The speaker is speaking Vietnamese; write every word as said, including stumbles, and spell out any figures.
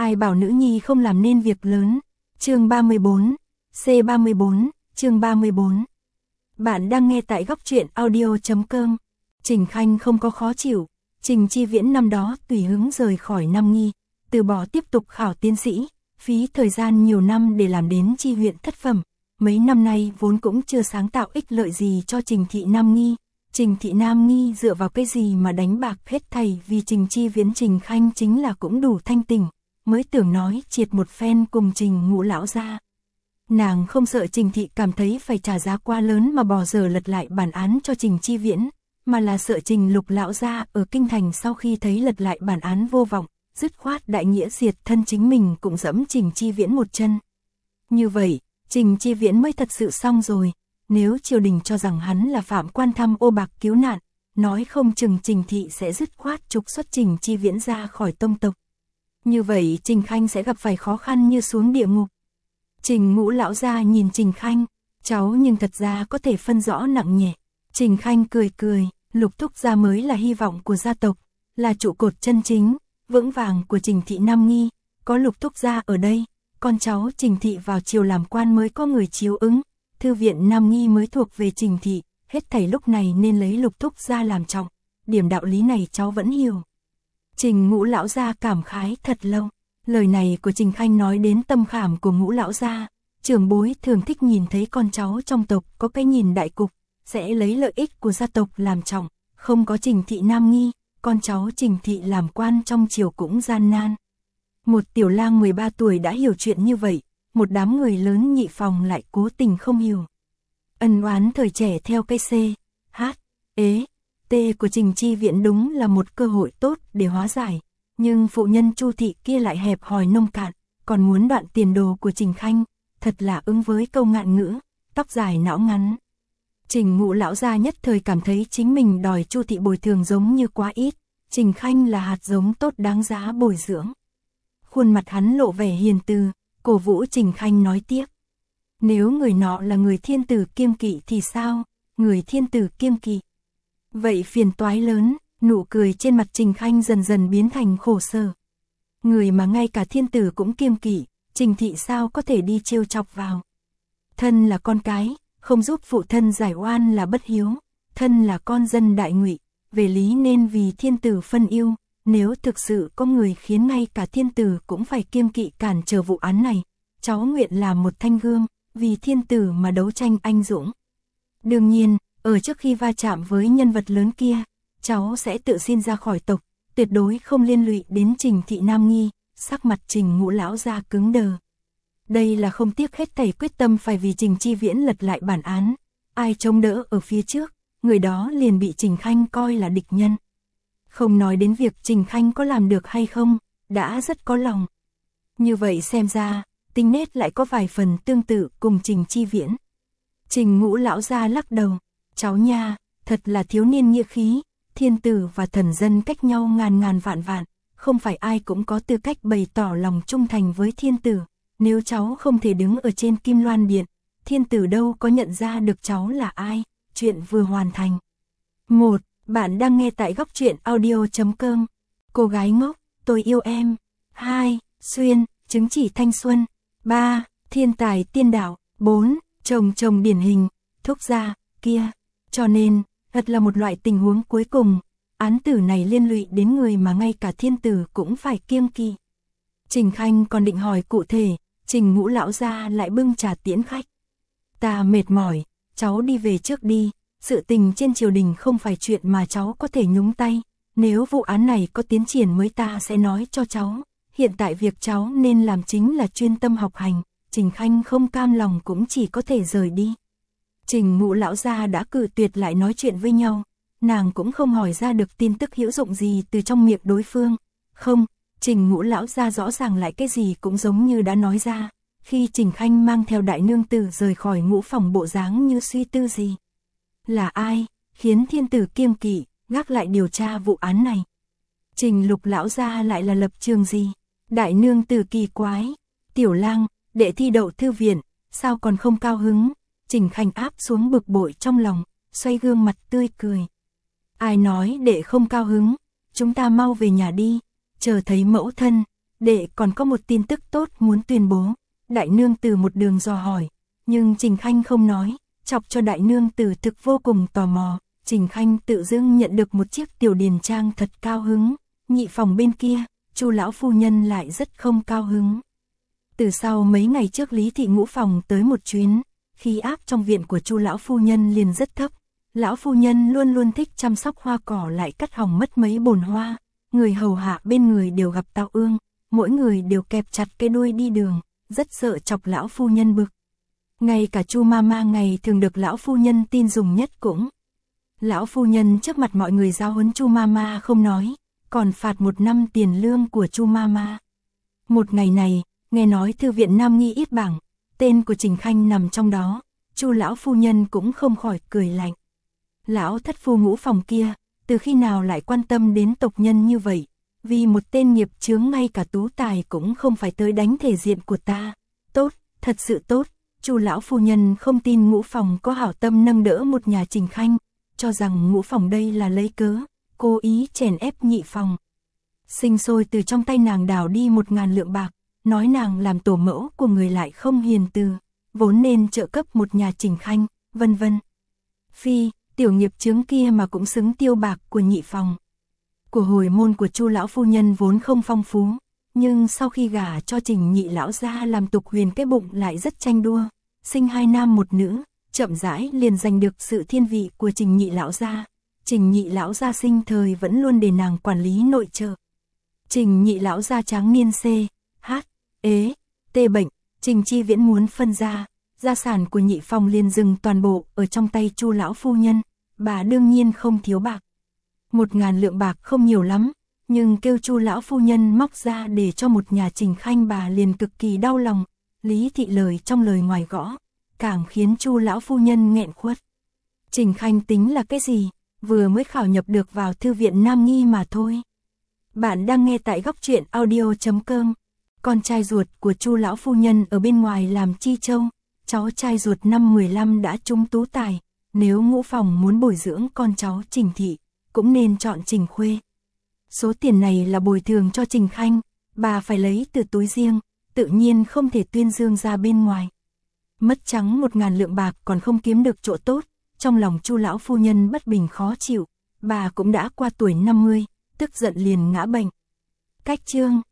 Ai bảo nữ nhi không làm nên việc lớn. Chương ba mươi bốn, C ba mươi bốn, chương ba mươi bốn. Bạn đang nghe tại góc truyện audio chấm com. Trình Khanh không có khó chịu, Trình Chi Viễn năm đó tùy hứng rời khỏi Nam Nghi, từ bỏ tiếp tục khảo tiến sĩ, phí thời gian nhiều năm để làm đến chi huyện thất phẩm. Mấy năm nay vốn cũng chưa sáng tạo ích lợi gì cho Trình thị Nam Nghi. Trình thị Nam Nghi dựa vào cái gì mà đánh bạc hết thảy vì Trình Chi Viễn. Trình Khanh chính là cũng đủ thanh tỉnh, mới tưởng nói triệt một phen cùng Trình Ngũ lão gia. Nàng không sợ Trình thị cảm thấy phải trả giá quá lớn mà bỏ giờ lật lại bản án cho Trình Chi Viễn, mà là sợ Trình Lục lão gia ở kinh thành sau khi thấy lật lại bản án vô vọng, dứt khoát đại nghĩa diệt thân, chính mình cũng dẫm Trình Chi Viễn một chân. Như vậy, Trình Chi Viễn mới thật sự xong rồi. Nếu triều đình cho rằng hắn là phạm quan tham ô bạc cứu nạn, nói không chừng Trình thị sẽ dứt khoát trục xuất Trình Chi Viễn ra khỏi tông tộc. Như vậy Trình Khanh sẽ gặp phải khó khăn như xuống địa ngục. Trình Ngũ lão gia nhìn Trình Khanh, cháu nhưng thật ra có thể phân rõ nặng nhẹ. Trình Khanh cười cười, Lục thúc gia mới là hy vọng của gia tộc, là trụ cột chân chính, vững vàng của Trình thị Nam Nghi. Có Lục thúc gia ở đây, con cháu Trình thị vào triều làm quan mới có người chiếu ứng. Thư viện Nam Nghi mới thuộc về Trình thị, hết thảy lúc này nên lấy Lục thúc gia làm trọng, điểm đạo lý này cháu vẫn hiểu. Trình Ngũ lão gia cảm khái thật lâu, lời này của Trình Khanh nói đến tâm khảm của Ngũ lão gia. Trưởng bối thường thích nhìn thấy con cháu trong tộc có cái nhìn đại cục, sẽ lấy lợi ích của gia tộc làm trọng, không có Trình thị Nam Nghi, con cháu Trình thị làm quan trong triều cũng gian nan. Một tiểu lang mười ba tuổi đã hiểu chuyện như vậy, một đám người lớn nhị phòng lại cố tình không hiểu. Ân oán thời trẻ theo cây C, H, ế, T của Trình Chi Viễn đúng là một cơ hội tốt để hóa giải, nhưng phụ nhân Chu thị kia lại hẹp hòi nông cạn, còn muốn đoạn tiền đồ của Trình Khanh, thật là ứng với câu ngạn ngữ, tóc dài não ngắn. Trình Ngũ lão gia nhất thời cảm thấy chính mình đòi Chu thị bồi thường giống như quá ít, Trình Khanh là hạt giống tốt đáng giá bồi dưỡng. Khuôn mặt hắn lộ vẻ hiền từ, cổ vũ Trình Khanh nói tiếp. Nếu người nọ là người thiên tử kiêng kỵ thì sao? Người thiên tử kiêng kỵ. Vậy phiền toái lớn, nụ cười trên mặt Trình Khanh dần dần biến thành khổ sở. Người mà ngay cả thiên tử cũng kiêng kỵ, Trình thị sao có thể đi trêu chọc vào? Thân là con cái, không giúp phụ thân giải oan là bất hiếu, thân là con dân đại ngụy, về lý nên vì thiên tử phân ưu. Nếu thực sự có người khiến ngay cả thiên tử cũng phải kiêng kỵ cản trở vụ án này, cháu nguyện làm một thanh gươm, vì thiên tử mà đấu tranh anh dũng. Đương nhiên, ở trước khi va chạm với nhân vật lớn kia, cháu sẽ tự xin ra khỏi tộc, tuyệt đối không liên lụy đến Trình thị Nam Nghi. Sắc mặt Trình Ngũ lão gia cứng đờ. Đây là không tiếc hết thảy quyết tâm phải vì Trình Chi Viễn lật lại bản án. Ai chống đỡ ở phía trước, người đó liền bị Trình Khanh coi là địch nhân. Không nói đến việc Trình Khanh có làm được hay không, đã rất có lòng. Như vậy xem ra, tính nết lại có vài phần tương tự cùng Trình Chi Viễn. Trình Ngũ lão gia lắc đầu, cháu nha, thật là thiếu niên nghĩa khí, thiên tử và thần dân cách nhau ngàn ngàn vạn vạn, không phải ai cũng có tư cách bày tỏ lòng trung thành với thiên tử. Nếu cháu không thể đứng ở trên Kim Loan Điện, thiên tử đâu có nhận ra được cháu là ai. Chuyện vừa hoàn thành. một. Bạn đang nghe tại góc truyện audio chấm com. Cô gái ngốc, tôi yêu em. hai. Xuyên, chứng chỉ thanh xuân. ba. Thiên tài tiên đạo. bốn. Chồng chồng điển hình, thúc gia, kia. Cho nên, thật là một loại tình huống cuối cùng. Án tử này liên lụy đến người mà ngay cả thiên tử cũng phải kiêng kỵ. Trình Khanh còn định hỏi cụ thể, Trình Ngũ lão gia lại bưng trà tiễn khách. Ta mệt mỏi, cháu đi về trước đi. Sự tình trên triều đình không phải chuyện mà cháu có thể nhúng tay. Nếu vụ án này có tiến triển mới ta sẽ nói cho cháu. Hiện tại việc cháu nên làm chính là chuyên tâm học hành. Trình Khanh không cam lòng cũng chỉ có thể rời đi. Trình Ngũ lão gia đã cự tuyệt lại nói chuyện với nhau. Nàng cũng không hỏi ra được tin tức hữu dụng gì từ trong miệng đối phương. Không, Trình Ngũ lão gia rõ ràng lại cái gì cũng giống như đã nói ra. Khi Trình Khanh mang theo đại nương tử rời khỏi ngũ phòng bộ dáng như suy tư gì. Là ai, khiến thiên tử kiêng kỵ, gác lại điều tra vụ án này? Trình Lục lão gia lại là lập trường gì? Đại nương tử kỳ quái, tiểu lang, đệ thi đậu thư viện, sao còn không cao hứng? Trình Khanh áp xuống bực bội trong lòng, xoay gương mặt tươi cười. Ai nói đệ không cao hứng, chúng ta mau về nhà đi, chờ thấy mẫu thân. đệ còn có một tin tức tốt muốn tuyên bố. Đại nương tử một đường dò hỏi, nhưng Trình Khanh không nói, chọc cho đại nương tử thực vô cùng tò mò. Trình Khanh tự dưng nhận được một chiếc tiểu điền trang thật cao hứng. Nhị phòng bên kia, Chu lão phu nhân lại rất không cao hứng. Từ sau mấy ngày trước Lý thị ngũ phòng tới một chuyến, khí áp trong viện của Chu lão phu nhân liền rất thấp. Lão phu nhân luôn luôn thích chăm sóc hoa cỏ lại cắt hỏng mất mấy bồn hoa, người hầu hạ bên người đều gặp tao ương, mỗi người đều kẹp chặt cái đuôi đi đường, rất sợ chọc lão phu nhân bực. Ngay cả Chu Mama ngày thường được lão phu nhân tin dùng nhất cũng. Lão phu nhân trước mặt mọi người giáo huấn Chu Mama không nói, còn phạt một năm tiền lương của Chu Mama. Một ngày này, nghe nói thư viện Nam Nghi ít bảng, tên của Trình Khanh nằm trong đó, Chu lão phu nhân cũng không khỏi cười lạnh. Lão thất phu ngũ phòng kia, từ khi nào lại quan tâm đến tộc nhân như vậy, vì một tên nghiệp chướng ngay cả tú tài cũng không phải tới đánh thể diện của ta. Tốt, thật sự tốt. Chu lão phu nhân không tin ngũ phòng có hảo tâm nâng đỡ một nhà Trình Khanh, cho rằng ngũ phòng đây là lấy cớ, cố ý chèn ép nhị phòng. Sinh sôi từ trong tay nàng đào đi một ngàn lượng bạc, nói nàng làm tổ mẫu của người lại không hiền từ, vốn nên trợ cấp một nhà Trình Khanh, vân vân. Phi, tiểu nghiệp chướng kia mà cũng xứng tiêu bạc của nhị phòng. Của hồi môn của Chu lão phu nhân vốn không phong phú, nhưng sau khi gả cho Trình nhị lão gia làm tục huyền cái bụng lại rất tranh đua, sinh hai nam một nữ, chậm rãi liền giành được sự thiên vị của Trình nhị lão gia. Trình nhị lão gia sinh thời vẫn luôn để nàng quản lý nội trợ. Trình nhị lão gia tráng niên C, H, ế, T bệnh, Trình chi viễn muốn phân ra, gia sản của nhị phòng liền dừng toàn bộ ở trong tay Chu lão phu nhân, bà đương nhiên không thiếu bạc. Một ngàn lượng bạc không nhiều lắm, nhưng kêu Chu lão phu nhân móc ra để cho một nhà Trình Khanh bà liền cực kỳ đau lòng. Lý thị lời trong lời ngoài gõ, càng khiến Chu lão phu nhân nghẹn khuất. Trình Khanh tính là cái gì, vừa mới khảo nhập được vào thư viện Nam Nghi mà thôi. Bạn đang nghe tại góc truyện audio chấm com. Con trai ruột của Chu lão phu nhân ở bên ngoài làm chi châu, cháu trai ruột năm mười lăm đã trúng tú tài, nếu ngũ phòng muốn bồi dưỡng con cháu Trình thị, cũng nên chọn Trình Khuê. Số tiền này là bồi thường cho Trình Khanh, bà phải lấy từ túi riêng, tự nhiên không thể tuyên dương ra bên ngoài. Mất trắng một ngàn lượng bạc còn không kiếm được chỗ tốt, trong lòng Chu lão phu nhân bất bình khó chịu, bà cũng đã qua tuổi năm mươi, tức giận liền ngã bệnh. Cách chương